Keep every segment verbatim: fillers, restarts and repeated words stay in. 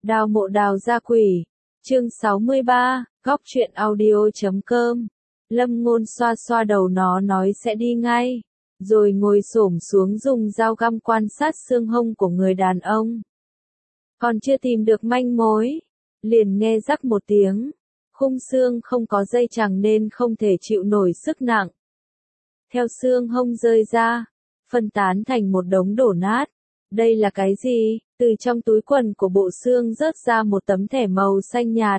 Đào mộ đào gia quỷ. Chương sáu mươi ba, góc truyện audio chấm com. Lâm Ngôn xoa xoa đầu nó nói sẽ đi ngay, rồi ngồi xổm xuống dùng dao găm quan sát xương hông của người đàn ông. Còn chưa tìm được manh mối, liền nghe rắc một tiếng, khung xương không có dây chằng nên không thể chịu nổi sức nặng. Theo xương hông rơi ra, phân tán thành một đống đổ nát. Đây là cái gì? Từ trong túi quần của bộ xương rớt ra một tấm thẻ màu xanh nhạt.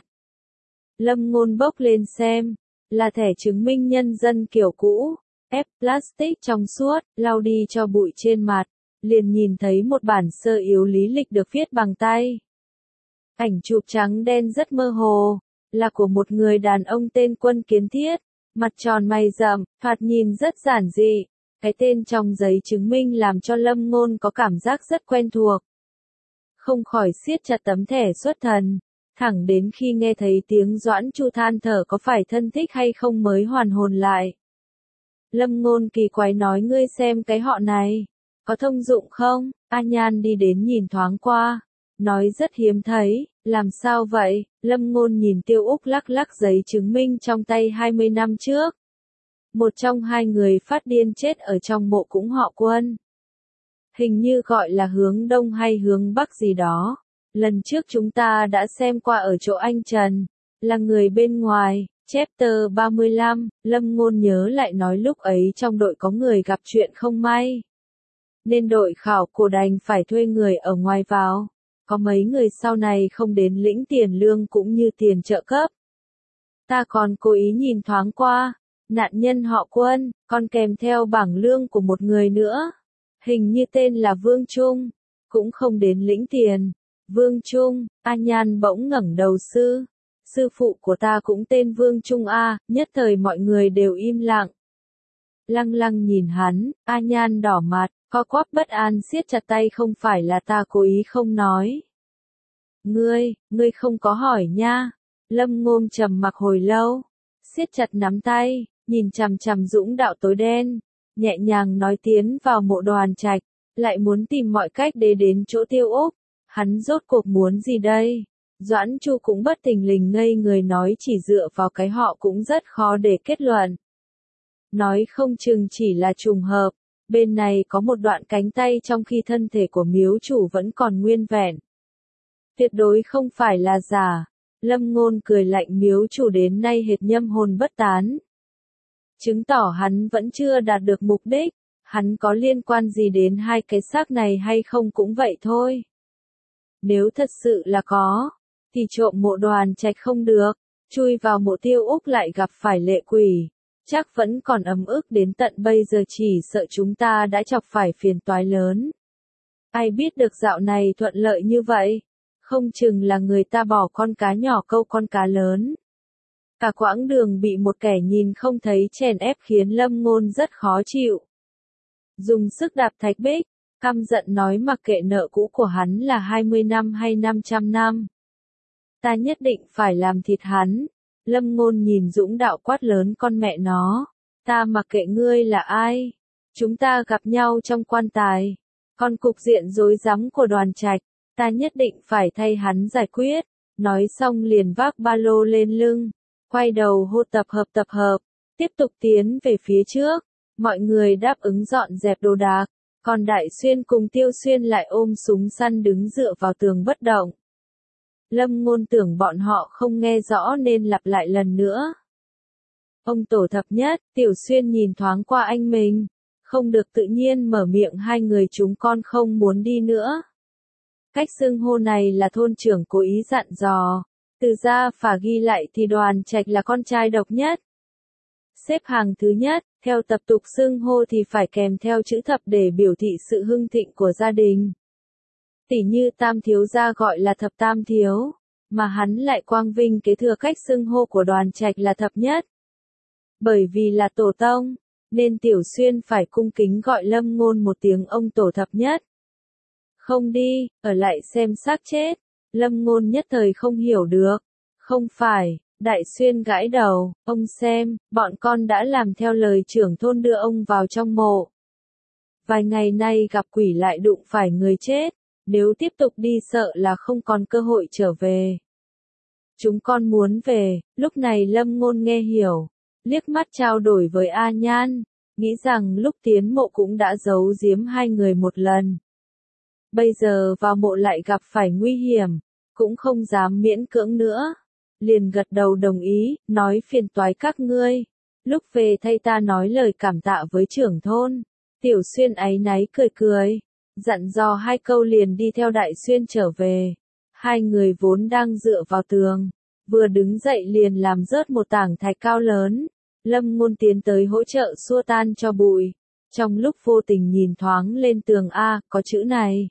Lâm Ngôn bốc lên xem, là thẻ chứng minh nhân dân kiểu cũ, ép plastic trong suốt, lau đi cho bụi trên mặt, liền nhìn thấy một bản sơ yếu lý lịch được viết bằng tay. Ảnh chụp trắng đen rất mơ hồ, là của một người đàn ông tên Quân Kiến Thiết, mặt tròn mày rậm, thoạt nhìn rất giản dị. Cái tên trong giấy chứng minh làm cho Lâm Ngôn có cảm giác rất quen thuộc. Không khỏi siết chặt tấm thẻ xuất thần, thẳng đến khi nghe thấy tiếng Doãn Chu than thở có phải thân thích hay không mới hoàn hồn lại. Lâm Ngôn kỳ quái nói ngươi xem cái họ này, có thông dụng không? A Nhan đi đến nhìn thoáng qua, nói rất hiếm thấy, làm sao vậy? Lâm Ngôn nhìn Tiêu Úc lắc lắc giấy chứng minh trong tay hai mươi năm trước. Một trong hai người phát điên chết ở trong mộ cũng họ Quân. Hình như gọi là hướng đông hay hướng bắc gì đó. Lần trước chúng ta đã xem qua ở chỗ anh Trần, là người bên ngoài. Chapter ba mươi lăm, Lâm Ngôn nhớ lại nói lúc ấy trong đội có người gặp chuyện không may. Nên đội khảo cổ đành phải thuê người ở ngoài vào. Có mấy người sau này không đến lĩnh tiền lương cũng như tiền trợ cấp. Ta còn cố ý nhìn thoáng qua. Nạn nhân họ Quân, còn kèm theo bảng lương của một người nữa. Hình như tên là Vương Trung, cũng không đến lĩnh tiền. Vương Trung, A Nhan bỗng ngẩng đầu sư. Sư phụ của ta cũng tên Vương Trung A, nhất thời mọi người đều im lặng. Lăng lăng nhìn hắn, A Nhan đỏ mặt, co quắp bất an siết chặt tay không phải là ta cố ý không nói. Ngươi, ngươi không có hỏi nha. Lâm Ngôn trầm mặc hồi lâu, siết chặt nắm tay. Nhìn chằm chằm dũng đạo tối đen, nhẹ nhàng nói tiến vào mộ Đoàn Trạch, lại muốn tìm mọi cách để đến chỗ Tiêu Úc. Hắn rốt cuộc muốn gì đây? Doãn Chu cũng bất thình lình ngây người nói chỉ dựa vào cái họ cũng rất khó để kết luận. Nói không chừng chỉ là trùng hợp, bên này có một đoạn cánh tay trong khi thân thể của miếu chủ vẫn còn nguyên vẹn. Tuyệt đối không phải là giả. Lâm Ngôn cười lạnh miếu chủ đến nay hệt nhâm hồn bất tán. Chứng tỏ hắn vẫn chưa đạt được mục đích, hắn có liên quan gì đến hai cái xác này hay không cũng vậy thôi. Nếu thật sự là có, thì trộm mộ Đoàn Trạch không được, chui vào mộ Tiêu Úc lại gặp phải lệ quỷ, chắc vẫn còn ấm ức đến tận bây giờ chỉ sợ chúng ta đã chọc phải phiền toái lớn. Ai biết được dạo này thuận lợi như vậy, không chừng là người ta bỏ con cá nhỏ câu con cá lớn. Cả quãng đường bị một kẻ nhìn không thấy chèn ép khiến Lâm Ngôn rất khó chịu. Dùng sức đạp thạch bích, căm giận nói mặc kệ nợ cũ của hắn là hai mươi năm hay năm trăm năm. Ta nhất định phải làm thịt hắn. Lâm Ngôn nhìn Dũng đạo quát lớn con mẹ nó. Ta mặc kệ ngươi là ai. Chúng ta gặp nhau trong quan tài. Còn cục diện rối rắm của Đoàn Trạch, ta nhất định phải thay hắn giải quyết. Nói xong liền vác ba lô lên lưng. Quay đầu hô tập hợp tập hợp, tiếp tục tiến về phía trước, mọi người đáp ứng dọn dẹp đồ đạc, còn Đại Xuyên cùng Tiêu Xuyên lại ôm súng săn đứng dựa vào tường bất động. Lâm Ngôn tưởng bọn họ không nghe rõ nên lặp lại lần nữa. Ông tổ thập nhất, Tiểu Xuyên nhìn thoáng qua anh mình, không được tự nhiên mở miệng hai người chúng con không muốn đi nữa. Cách xưng hô này là thôn trưởng cố ý dặn dò. Từ gia phả ghi lại thì Đoàn Trạch là con trai độc nhất. Xếp hàng thứ nhất, theo tập tục xưng hô thì phải kèm theo chữ thập để biểu thị sự hưng thịnh của gia đình. Tỉ như tam thiếu gia gọi là thập tam thiếu, mà hắn lại quang vinh kế thừa cách xưng hô của Đoàn Trạch là thập nhất. Bởi vì là tổ tông, nên Tiểu Xuyên phải cung kính gọi Lâm Ngôn một tiếng ông tổ thập nhất. Không đi, ở lại xem xác chết. Lâm Ngôn nhất thời không hiểu được. Không phải, Đại Xuyên gãi đầu, ông xem, bọn con đã làm theo lời trưởng thôn đưa ông vào trong mộ. Vài ngày nay gặp quỷ lại đụng phải người chết, Nếu tiếp tục đi sợ là không còn cơ hội trở về. Chúng con muốn về, lúc này Lâm Ngôn nghe hiểu, liếc mắt trao đổi với A Nhan, nghĩ rằng lúc tiến mộ cũng đã giấu giếm hai người một lần. Bây giờ vào mộ lại gặp phải nguy hiểm, cũng không dám miễn cưỡng nữa. Liền gật đầu đồng ý, nói phiền toái các ngươi. Lúc về thay ta nói lời cảm tạ với trưởng thôn. Tiểu Xuyên áy náy cười cười, dặn dò hai câu liền đi theo Đại Xuyên trở về. Hai người vốn đang dựa vào tường, vừa đứng dậy liền làm rớt một tảng thạch cao lớn. Lâm Ngôn tiến tới hỗ trợ xua tan cho bụi. Trong lúc vô tình nhìn thoáng lên tường A, có chữ này.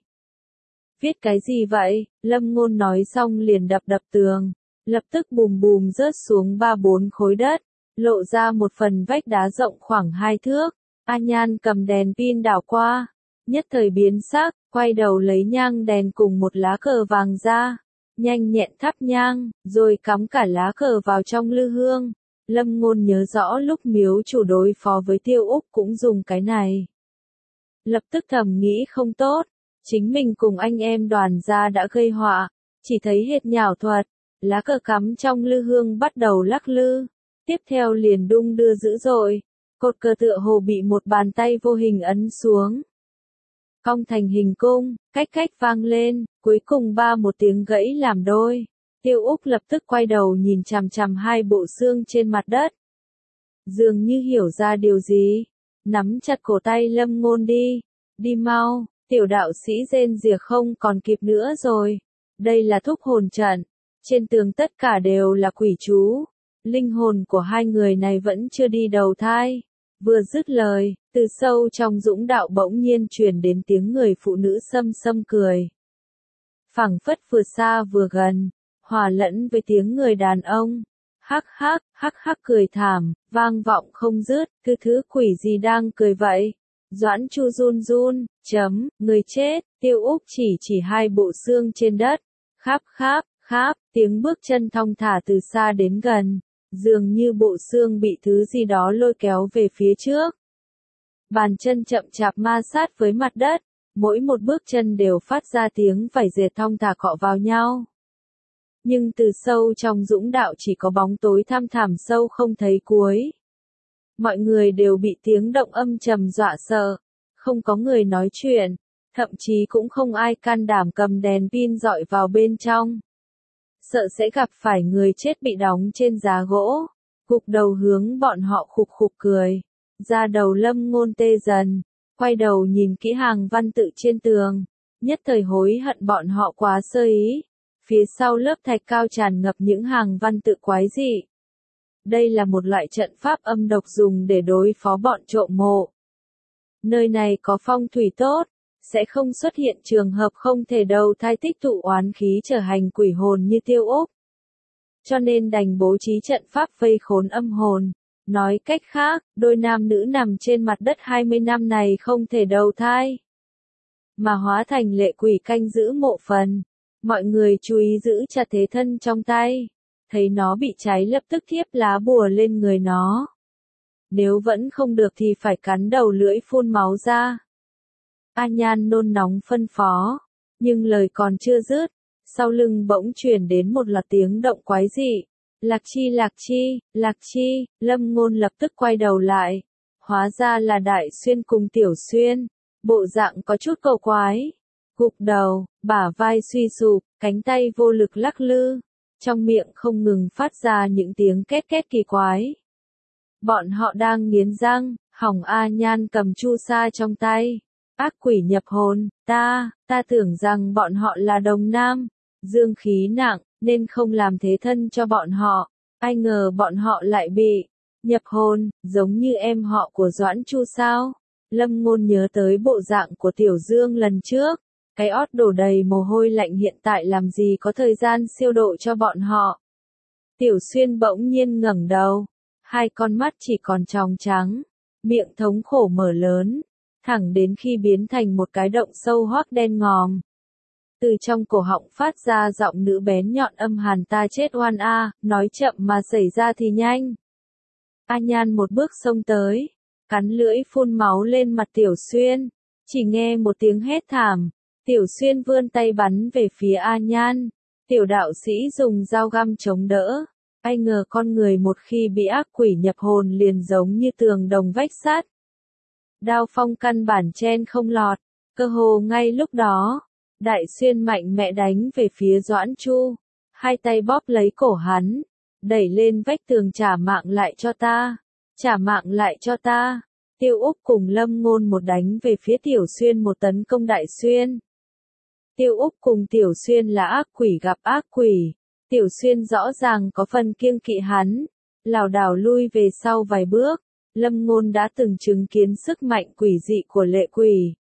Viết cái gì vậy? Lâm Ngôn nói xong liền đập đập tường. Lập tức bùm bùm rớt xuống ba bốn khối đất, lộ ra một phần vách đá rộng khoảng hai thước. A Nhan cầm đèn pin đảo qua, nhất thời biến sắc, quay đầu lấy nhang đèn cùng một lá cờ vàng ra, nhanh nhẹn thắp nhang, rồi cắm cả lá cờ vào trong lư hương. Lâm Ngôn nhớ rõ lúc miếu chủ đối phó với Tiêu Úc cũng dùng cái này. Lập tức thầm nghĩ không tốt, chính mình cùng anh em Đoàn gia đã gây họa, chỉ thấy hệt nhảo thuật, lá cờ cắm trong lư hương bắt đầu lắc lư, tiếp theo liền đung đưa dữ dội, cột cờ tựa hồ bị một bàn tay vô hình ấn xuống. Cong thành hình cung, cách cách vang lên, cuối cùng ba một tiếng gãy làm đôi. Tiêu Úc lập tức quay đầu nhìn chằm chằm hai bộ xương trên mặt đất. Dường như hiểu ra điều gì, nắm chặt cổ tay Lâm Ngôn đi, đi mau, tiểu đạo sĩ rên rỉ không còn kịp nữa rồi. Đây là thúc hồn trận, trên tường tất cả đều là quỷ chú, linh hồn của hai người này vẫn chưa đi đầu thai. Vừa dứt lời, từ sâu trong dũng đạo bỗng nhiên truyền đến tiếng người phụ nữ xâm xâm cười. Phảng phất vừa xa vừa gần, hòa lẫn với tiếng người đàn ông. Hắc hắc, hắc hắc cười thảm, vang vọng không dứt, cứ thứ quỷ gì đang cười vậy? Doãn Chu run run, chấm, người chết, Tiêu Úc chỉ chỉ hai bộ xương trên đất. Kháp kháp, kháp, tiếng bước chân thong thả từ xa đến gần, dường như bộ xương bị thứ gì đó lôi kéo về phía trước. Bàn chân chậm chạp ma sát với mặt đất, mỗi một bước chân đều phát ra tiếng vải dệt thong thả cọ vào nhau. Nhưng từ sâu trong dũng đạo chỉ có bóng tối thăm thẳm sâu không thấy cuối. Mọi người đều bị tiếng động âm trầm dọa sợ, không có người nói chuyện, thậm chí cũng không ai can đảm cầm đèn pin dọi vào bên trong. Sợ sẽ gặp phải người chết bị đóng trên giá gỗ, gục đầu hướng bọn họ khục khục cười. Da đầu Lâm Ngôn tê dần, quay đầu nhìn kỹ hàng văn tự trên tường, nhất thời hối hận bọn họ quá sơ ý. Phía sau lớp thạch cao tràn ngập những hàng văn tự quái dị. Đây là một loại trận pháp âm độc dùng để đối phó bọn trộm mộ. Nơi này có phong thủy tốt, sẽ không xuất hiện trường hợp không thể đầu thai tích tụ oán khí trở hành quỷ hồn như Tiêu Úc. Cho nên đành bố trí trận pháp vây khốn âm hồn. Nói cách khác, đôi nam nữ nằm trên mặt đất hai mươi năm này không thể đầu thai, mà hóa thành lệ quỷ canh giữ mộ phần. Mọi người chú ý giữ chặt thế thân trong tay, thấy nó bị cháy lập tức thiếp lá bùa lên người nó. Nếu vẫn không được thì phải cắn đầu lưỡi phun máu ra. A Nhan nôn nóng phân phó, nhưng lời còn chưa dứt, sau lưng bỗng truyền đến một loạt tiếng động quái dị. Lạc Chi, Lạc Chi, Lạc Chi, Lâm Ngôn lập tức quay đầu lại. Hóa ra là Đại Xuyên cùng Tiểu Xuyên, bộ dạng có chút cầu quái. Gục đầu, bả vai suy sụp, cánh tay vô lực lắc lư, trong miệng không ngừng phát ra những tiếng két két kỳ quái. Bọn họ đang nghiến răng, hỏng. A Nhan cầm chu sa trong tay. Ác quỷ nhập hồn, ta, ta tưởng rằng bọn họ là đồng nam, dương khí nặng, nên không làm thế thân cho bọn họ. Ai ngờ bọn họ lại bị nhập hồn, giống như em họ của Doãn Chu sao? Lâm Ngôn nhớ tới bộ dạng của Tiểu Dương lần trước. Cái ót đổ đầy mồ hôi lạnh hiện tại làm gì có thời gian siêu độ cho bọn họ. Tiểu Xuyên bỗng nhiên ngẩng đầu, hai con mắt chỉ còn tròng trắng, miệng thống khổ mở lớn, thẳng đến khi biến thành một cái động sâu hoác đen ngòm. Từ trong cổ họng phát ra giọng nữ bén nhọn âm hàn, ta chết oan a, nói chậm mà xảy ra thì nhanh. A Nhan một bước xông tới, cắn lưỡi phun máu lên mặt Tiểu Xuyên, chỉ nghe một tiếng hét thảm, Tiểu Xuyên vươn tay bắn về phía A Nhan. Tiểu đạo sĩ dùng dao găm chống đỡ. Ai ngờ con người một khi bị ác quỷ nhập hồn liền giống như tường đồng vách sắt. Đao phong căn bản chen không lọt. Cơ hồ ngay lúc đó, Đại Xuyên mạnh mẽ đánh về phía Doãn Chu. Hai tay bóp lấy cổ hắn. Đẩy lên vách tường, trả mạng lại cho ta. Trả mạng lại cho ta. Tiêu Úc cùng Lâm Ngôn một đánh về phía Tiểu Xuyên, một tấn công Đại Xuyên. Tiêu Úc cùng Tiểu Xuyên là ác quỷ gặp ác quỷ. Tiểu Xuyên rõ ràng có phần kiêng kỵ hắn. Lảo đảo lui về sau vài bước. Lâm Ngôn đã từng chứng kiến sức mạnh quỷ dị của lệ quỷ.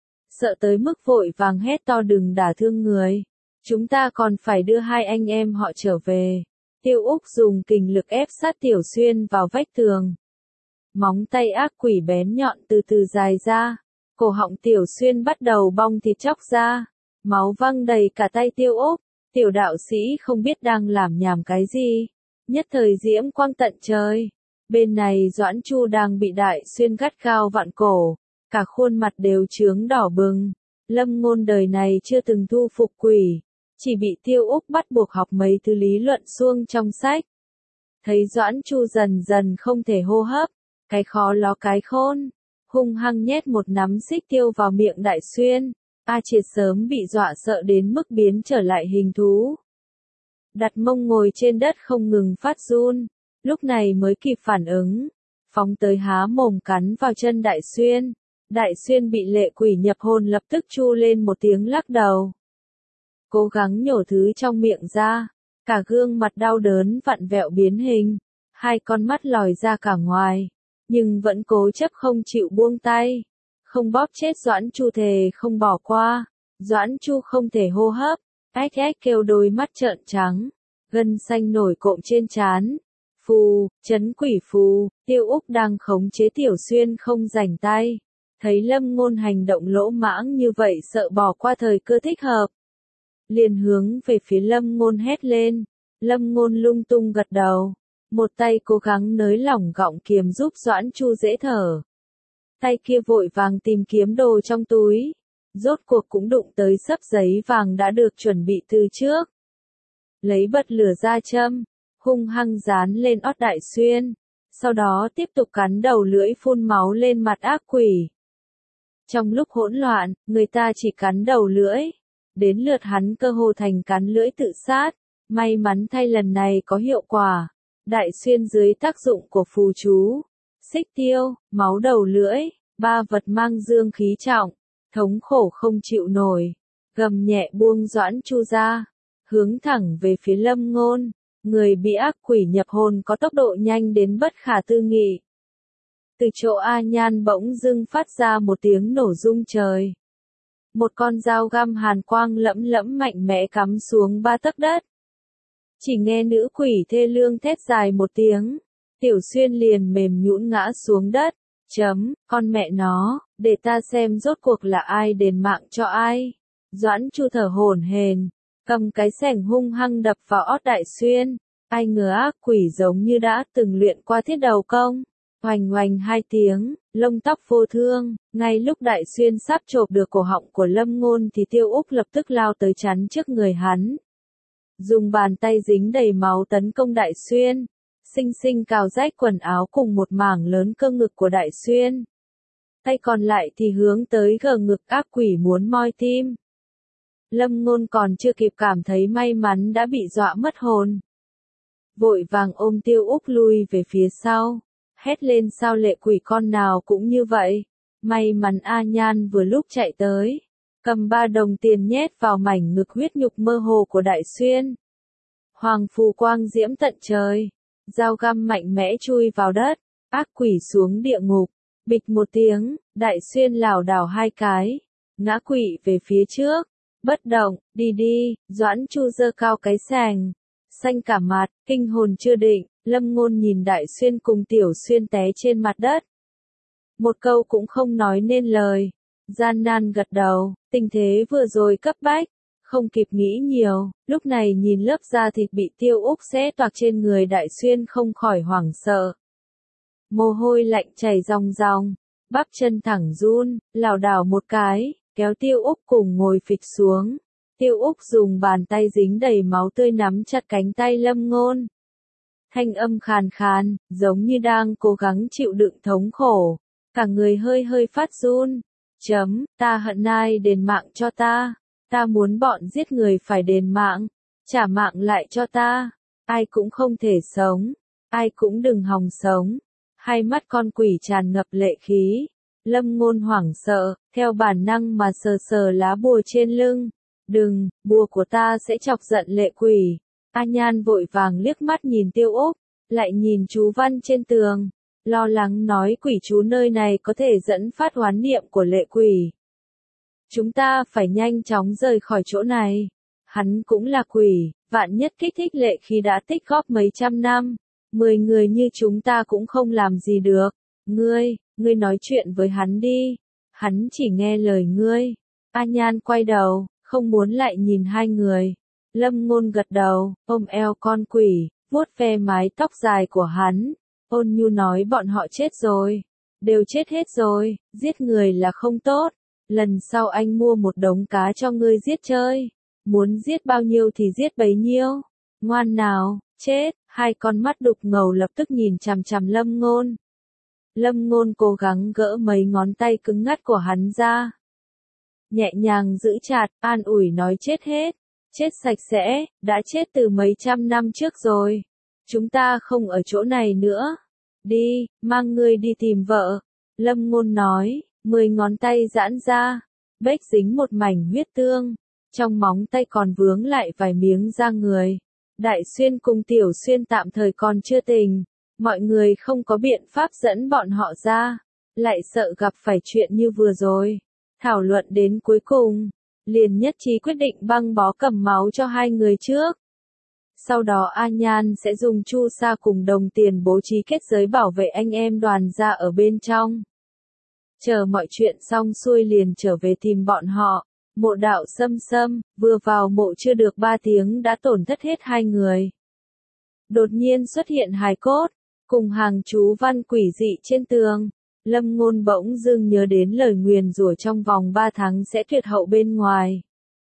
Sợ tới mức vội vàng hét to, đừng đả thương người. Chúng ta còn phải đưa hai anh em họ trở về. Tiêu Úc dùng kình lực ép sát Tiểu Xuyên vào vách tường. Móng tay ác quỷ bén nhọn từ từ dài ra. Cổ họng Tiểu Xuyên bắt đầu bong thịt chóc ra. Máu văng đầy cả tay Tiêu Úc. Tiểu đạo sĩ không biết đang làm nhảm cái gì. Nhất thời diễm quang tận trời. Bên này Doãn Chu đang bị Đại Xuyên gắt gao vặn cổ. Cả khuôn mặt đều chướng đỏ bừng. Lâm Ngôn đời này chưa từng thu phục quỷ. Chỉ bị Tiêu Úc bắt buộc học mấy thứ lý luận suông trong sách. Thấy Doãn Chu dần dần không thể hô hấp. Cái khó ló cái khôn. Hung hăng nhét một nắm xích tiêu vào miệng Đại Xuyên. A Triệt sớm bị dọa sợ đến mức biến trở lại hình thú. Đặt mông ngồi trên đất không ngừng phát run. Lúc này mới kịp phản ứng. Phóng tới há mồm cắn vào chân Đại Xuyên. Đại Xuyên bị lệ quỷ nhập hồn lập tức chu lên một tiếng lắc đầu. Cố gắng nhổ thứ trong miệng ra. Cả gương mặt đau đớn vặn vẹo biến hình. Hai con mắt lòi ra cả ngoài. Nhưng vẫn cố chấp không chịu buông tay. Không bóp chết Doãn Chu, thề không bỏ qua. Doãn Chu không thể hô hấp. Ách ách kêu, đôi mắt trợn trắng. Gân xanh nổi cộm trên trán. Phù, chấn quỷ phù. Tiêu Úc đang khống chế Tiểu Xuyên không rảnh tay. Thấy Lâm Ngôn hành động lỗ mãng như vậy sợ bỏ qua thời cơ thích hợp. Liền hướng về phía Lâm Ngôn hét lên. Lâm Ngôn lung tung gật đầu. Một tay cố gắng nới lỏng gọng kiềm giúp Doãn Chu dễ thở. Tay kia vội vàng tìm kiếm đồ trong túi. Rốt cuộc cũng đụng tới xấp giấy vàng đã được chuẩn bị từ trước. Lấy bật lửa ra châm. Hung hăng dán lên ót Đại Xuyên. Sau đó tiếp tục cắn đầu lưỡi phun máu lên mặt ác quỷ. Trong lúc hỗn loạn, người ta chỉ cắn đầu lưỡi. Đến lượt hắn cơ hồ thành cắn lưỡi tự sát. May mắn thay lần này có hiệu quả. Đại Xuyên dưới tác dụng của phù chú, xích tiêu, máu đầu lưỡi, ba vật mang dương khí trọng, thống khổ không chịu nổi. Gầm nhẹ buông Doãn Chu ra. Hướng thẳng về phía Lâm Ngôn. Người bị ác quỷ nhập hồn có tốc độ nhanh đến bất khả tư nghị. Từ chỗ A Nhan bỗng dưng phát ra một tiếng nổ rung trời. Một con dao găm hàn quang lẫm lẫm mạnh mẽ cắm xuống ba tấc đất. Chỉ nghe nữ quỷ thê lương thét dài một tiếng. Tiểu Xuyên liền mềm nhũn ngã xuống đất. Chấm, con mẹ nó, để ta xem rốt cuộc là ai đền mạng cho ai. Doãn Chu thở hổn hển, cầm cái xẻng hung hăng đập vào ót Đại Xuyên. Ai ngờ ác quỷ giống như đã từng luyện qua thiết đầu công. Hoành hoành hai tiếng, lông tóc vô thương. Ngay lúc Đại Xuyên sắp chộp được cổ họng của Lâm Ngôn thì Tiêu Úc lập tức lao tới chắn trước người hắn. Dùng bàn tay dính đầy máu tấn công Đại Xuyên. Xinh xinh cào rách quần áo cùng một mảng lớn cơ ngực của Đại Xuyên. Tay còn lại thì hướng tới gờ ngực ác quỷ muốn moi tim. Lâm Ngôn còn chưa kịp cảm thấy may mắn đã bị dọa mất hồn. Vội vàng ôm Tiêu Úc lui về phía sau. Hét lên, sao lệ quỷ con nào cũng như vậy. May mắn A Nhan vừa lúc chạy tới. Cầm ba đồng tiền nhét vào mảnh ngực huyết nhục mơ hồ của Đại Xuyên. Hoàng phù quang diễm tận trời. Dao găm mạnh mẽ chui vào đất. Ác quỷ xuống địa ngục. Bịch một tiếng, Đại Xuyên lảo đảo hai cái. Ngã quỵ về phía trước. Bất động, đi đi, Doãn Chu giơ cao cái xẻng. Xanh cả mặt, kinh hồn chưa định, Lâm Ngôn nhìn Đại Xuyên cùng Tiểu Xuyên té trên mặt đất. Một câu cũng không nói nên lời. Gian nan gật đầu, tình thế vừa rồi cấp bách. Không kịp nghĩ nhiều, lúc này nhìn lớp da thịt bị Tiêu Úc xé toạc trên người Đại Xuyên không khỏi hoảng sợ. Mồ hôi lạnh chảy ròng ròng, bắp chân thẳng run, lảo đảo một cái, kéo Tiêu Úc cùng ngồi phịch xuống. Tiêu Úc dùng bàn tay dính đầy máu tươi nắm chặt cánh tay Lâm Ngôn. Thanh âm khàn khàn, giống như đang cố gắng chịu đựng thống khổ. Cả người hơi hơi phát run. Chấm, ta hận ai đền mạng cho ta. Ta muốn bọn giết người phải đền mạng. Trả mạng lại cho ta. Ai cũng không thể sống. Ai cũng đừng hòng sống. Hai mắt con quỷ tràn ngập lệ khí. Lâm Ngôn hoảng sợ, theo bản năng mà sờ sờ lá bùa trên lưng. Đừng, bùa của ta sẽ chọc giận lệ quỷ. A Nhan vội vàng liếc mắt nhìn Tiêu Úc, lại nhìn chú văn trên tường, lo lắng nói quỷ chú nơi này có thể dẫn phát oán niệm của lệ quỷ. Chúng ta phải nhanh chóng rời khỏi chỗ này. Hắn cũng là quỷ, vạn nhất kích thích lệ khí đã tích góp mấy trăm năm. Mười người như chúng ta cũng không làm gì được. Ngươi, ngươi nói chuyện với hắn đi. Hắn chỉ nghe lời ngươi. A Nhan quay đầu, không muốn lại nhìn hai người. Lâm Ngôn gật đầu, ôm eo con quỷ, vuốt ve mái tóc dài của hắn. Ôn nhu nói bọn họ chết rồi. Đều chết hết rồi, giết người là không tốt. Lần sau anh mua một đống cá cho ngươi giết chơi. Muốn giết bao nhiêu thì giết bấy nhiêu. Ngoan nào, chết. Hai con mắt đục ngầu lập tức nhìn chằm chằm Lâm Ngôn. Lâm Ngôn cố gắng gỡ mấy ngón tay cứng ngắt của hắn ra. Nhẹ nhàng giữ chặt, an ủi nói chết hết. Chết sạch sẽ, đã chết từ mấy trăm năm trước rồi. Chúng ta không ở chỗ này nữa. Đi, mang ngươi đi tìm vợ. Lâm Ngôn nói, mười ngón tay giãn ra. Bếch dính một mảnh huyết tương. Trong móng tay còn vướng lại vài miếng da người. Đại Xuyên cùng Tiểu Xuyên tạm thời còn chưa tình. Mọi người không có biện pháp dẫn bọn họ ra. Lại sợ gặp phải chuyện như vừa rồi. Thảo luận đến cuối cùng. Liền nhất trí quyết định băng bó cầm máu cho hai người trước. Sau đó A Nhan sẽ dùng chu sa cùng đồng tiền bố trí kết giới bảo vệ anh em đoàn gia ở bên trong. Chờ mọi chuyện xong xuôi liền trở về tìm bọn họ. Mộ đạo Sâm Sâm, vừa vào mộ chưa được ba tiếng đã tổn thất hết hai người. Đột nhiên xuất hiện hài cốt, cùng hàng chú văn quỷ dị trên tường. Lâm Ngôn bỗng dưng nhớ đến lời nguyền rủa trong vòng ba tháng sẽ tuyệt hậu bên ngoài.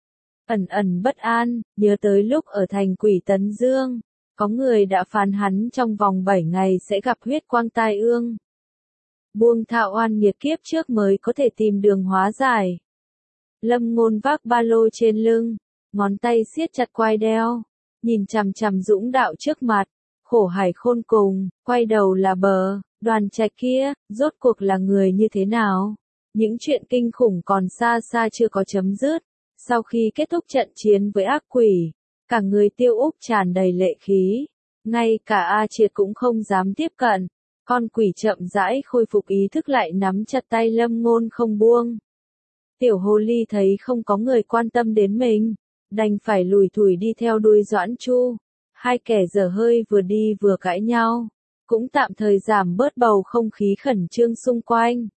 Ẩn ẩn bất an, nhớ tới lúc ở thành Quỷ Tấn Dương, có người đã phán hắn trong vòng bảy ngày sẽ gặp huyết quang tai ương. Buông thạo oan nghiệt kiếp trước mới có thể tìm đường hóa giải. Lâm Ngôn vác ba lô trên lưng, ngón tay siết chặt quai đeo, nhìn chằm chằm Dũng Đạo trước mặt, khổ hải khôn cùng, quay đầu là bờ. Đoàn Trạch kia, rốt cuộc là người như thế nào? Những chuyện kinh khủng còn xa xa chưa có chấm dứt. Sau khi kết thúc trận chiến với ác quỷ, cả người Tiêu Úc tràn đầy lệ khí. Ngay cả A Triệt cũng không dám tiếp cận. Con quỷ chậm rãi khôi phục ý thức lại nắm chặt tay Lâm Ngôn không buông. Tiểu hồ ly thấy không có người quan tâm đến mình, đành phải lủi thủi đi theo đuôi Doãn Chu. Hai kẻ dở hơi vừa đi vừa cãi nhau. Cũng tạm thời giảm bớt bầu không khí khẩn trương xung quanh.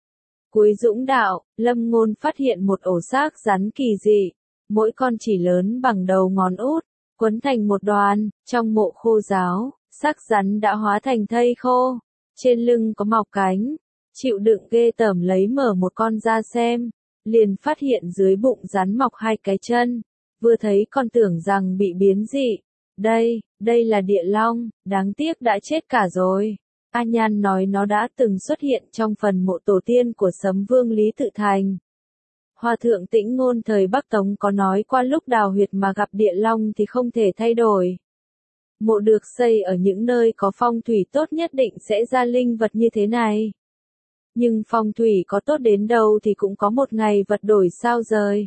Cuối Dũng Đạo, Lâm Ngôn phát hiện một ổ xác rắn kỳ dị, mỗi con chỉ lớn bằng đầu ngón út, quấn thành một đoàn, trong mộ khô ráo, xác rắn đã hóa thành thây khô, trên lưng có mọc cánh, chịu đựng ghê tởm lấy mở một con ra xem, liền phát hiện dưới bụng rắn mọc hai cái chân, vừa thấy còn tưởng rằng bị biến dị. Đây, đây là địa long, đáng tiếc đã chết cả rồi. A Nhan nói nó đã từng xuất hiện trong phần mộ tổ tiên của Sấm Vương Lý Tự Thành. Hòa thượng Tĩnh Ngôn thời Bắc Tống có nói qua lúc đào huyệt mà gặp địa long thì không thể thay đổi. Mộ được xây ở những nơi có phong thủy tốt nhất định sẽ ra linh vật như thế này. Nhưng phong thủy có tốt đến đâu thì cũng có một ngày vật đổi sao rời.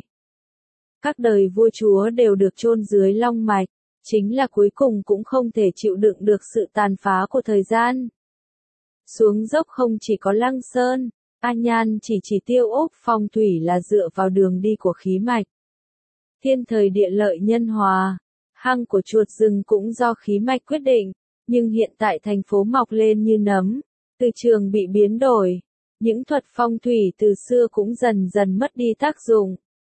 Các đời vua chúa đều được chôn dưới long mạch. Chính là cuối cùng cũng không thể chịu đựng được sự tàn phá của thời gian. Xuống dốc không chỉ có Lăng Sơn, A Nhan chỉ chỉ Tiêu Úc phong thủy là dựa vào đường đi của khí mạch. Thiên thời địa lợi nhân hòa, hang của chuột rừng cũng do khí mạch quyết định, nhưng hiện tại thành phố mọc lên như nấm, từ trường bị biến đổi, những thuật phong thủy từ xưa cũng dần dần mất đi tác dụng.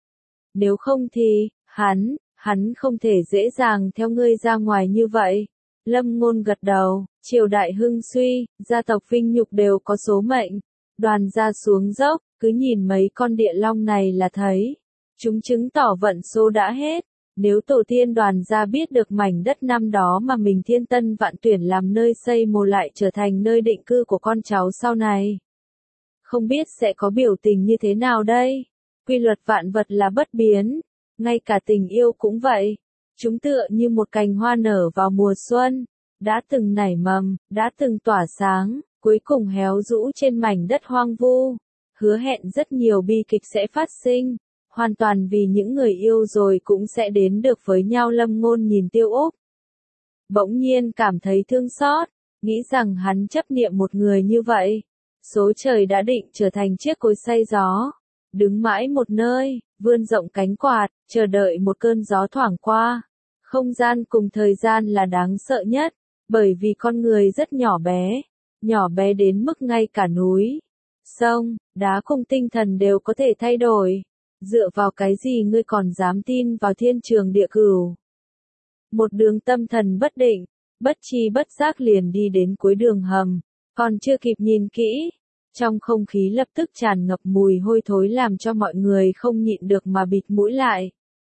Nếu không thì, hắn, hắn không thể dễ dàng theo ngươi ra ngoài như vậy. Lâm Ngôn gật đầu, triều đại hưng suy, gia tộc vinh nhục đều có số mệnh. Đoàn gia xuống dốc, Cứ nhìn mấy con địa long này là thấy. Chúng chứng tỏ vận số đã hết. Nếu tổ tiên đoàn gia biết được mảnh đất năm đó mà mình thiên tân vạn tuyển làm nơi xây mồ lại trở thành nơi định cư của con cháu sau này. Không biết sẽ có biểu tình như thế nào đây? Quy luật vạn vật là bất biến. Ngay cả tình yêu cũng vậy. Chúng tựa như một cành hoa nở vào mùa xuân. Đã từng nảy mầm, đã từng tỏa sáng, cuối cùng héo rũ trên mảnh đất hoang vu. Hứa hẹn rất nhiều bi kịch sẽ phát sinh. Hoàn toàn vì những người yêu rồi cũng sẽ đến được với nhau. Lâm Ngôn nhìn Tiêu Úc. Bỗng nhiên cảm thấy thương xót, nghĩ rằng hắn chấp niệm một người như vậy. Số trời đã định trở thành chiếc cối xay gió. Đứng mãi một nơi, vươn rộng cánh quạt, chờ đợi một cơn gió thoảng qua. Không gian cùng thời gian là đáng sợ nhất, bởi vì con người rất nhỏ bé. Nhỏ bé đến mức ngay cả núi, sông, đá cùng tinh thần đều có thể thay đổi. Dựa vào cái gì ngươi còn dám tin vào thiên trường địa cửu? Một đường tâm thần bất định, bất tri bất giác liền đi đến cuối đường hầm, còn chưa kịp nhìn kỹ, trong không khí lập tức tràn ngập mùi hôi thối làm cho mọi người không nhịn được mà bịt mũi lại.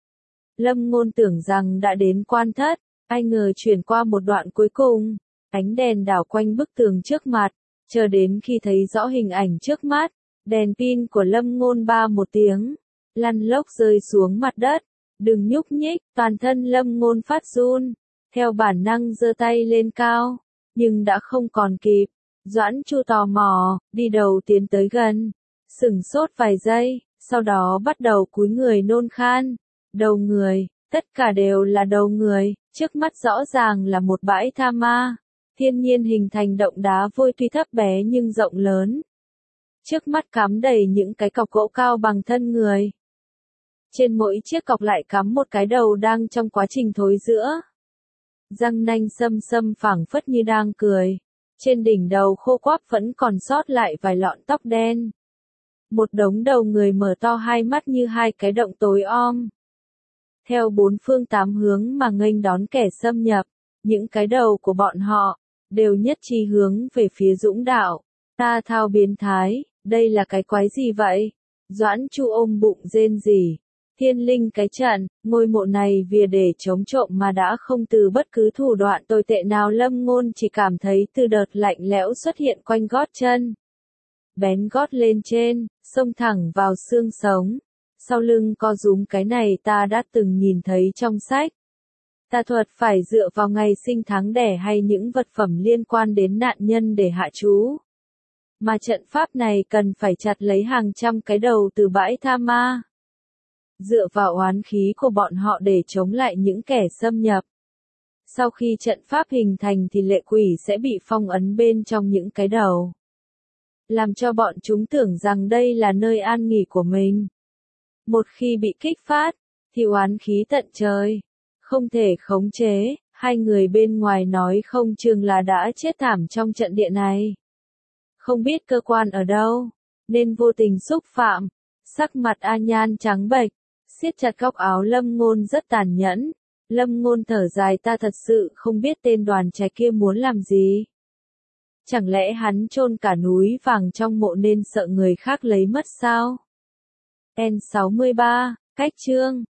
Lâm Ngôn tưởng rằng đã đến quan thất, ai ngờ chuyển qua một đoạn cuối cùng, ánh đèn đảo quanh bức tường trước mặt, chờ đến khi thấy rõ hình ảnh trước mắt, đèn pin của Lâm Ngôn ba một tiếng, lăn lốc rơi xuống mặt đất, đừng nhúc nhích, toàn thân Lâm Ngôn phát run, theo bản năng giơ tay lên cao, nhưng đã không còn kịp. Doãn Chu tò mò, đi đầu tiến tới gần, sửng sốt vài giây, sau đó bắt đầu cúi người nôn khan. Đầu người, tất cả đều là đầu người, trước mắt rõ ràng là một bãi tha ma, thiên nhiên hình thành động đá vôi tuy thấp bé nhưng rộng lớn. Trước mắt cắm đầy những cái cọc gỗ cao bằng thân người. Trên mỗi chiếc cọc lại cắm một cái đầu đang trong quá trình thối rữa. Răng nanh xâm xâm phảng phất như đang cười. Trên đỉnh đầu khô quắp vẫn còn sót lại vài lọn tóc đen. Một đống đầu người mở to hai mắt như hai cái động tối om. Theo bốn phương tám hướng mà nghênh đón kẻ xâm nhập, những cái đầu của bọn họ, đều nhất trí hướng về phía Dũng Đạo. Ta thao biến thái, đây là cái quái gì vậy? Doãn Chu ôm bụng rên rỉ. Thiên linh cái trận, ngôi mộ này vì để chống trộm mà đã không từ bất cứ thủ đoạn tồi tệ nào. Lâm Ngôn chỉ cảm thấy từ đợt lạnh lẽo xuất hiện quanh gót chân. Bén gót lên trên, xông thẳng vào xương sống. Sau lưng co rúm, cái này ta đã từng nhìn thấy trong sách. Tà thuật phải dựa vào ngày sinh tháng đẻ hay những vật phẩm liên quan đến nạn nhân để hạ chú. Mà trận pháp này cần phải chặt lấy hàng trăm cái đầu từ bãi tha ma. Dựa vào oán khí của bọn họ để chống lại những kẻ xâm nhập. Sau khi trận pháp hình thành thì lệ quỷ sẽ bị phong ấn bên trong những cái đầu. Làm cho bọn chúng tưởng rằng đây là nơi an nghỉ của mình. Một khi bị kích phát, thì oán khí tận trời. Không thể khống chế, hai người bên ngoài nói không chừng là đã chết thảm trong trận địa này. Không biết cơ quan ở đâu, nên vô tình xúc phạm. Sắc mặt A Nhan trắng bệch, siết chặt góc áo Lâm Ngôn rất tàn nhẫn. Lâm Ngôn thở dài, ta thật sự không biết tên Đoàn Trạch kia muốn làm gì. Chẳng lẽ hắn chôn cả núi vàng trong mộ nên sợ người khác lấy mất sao? N sáu mươi ba, cách chương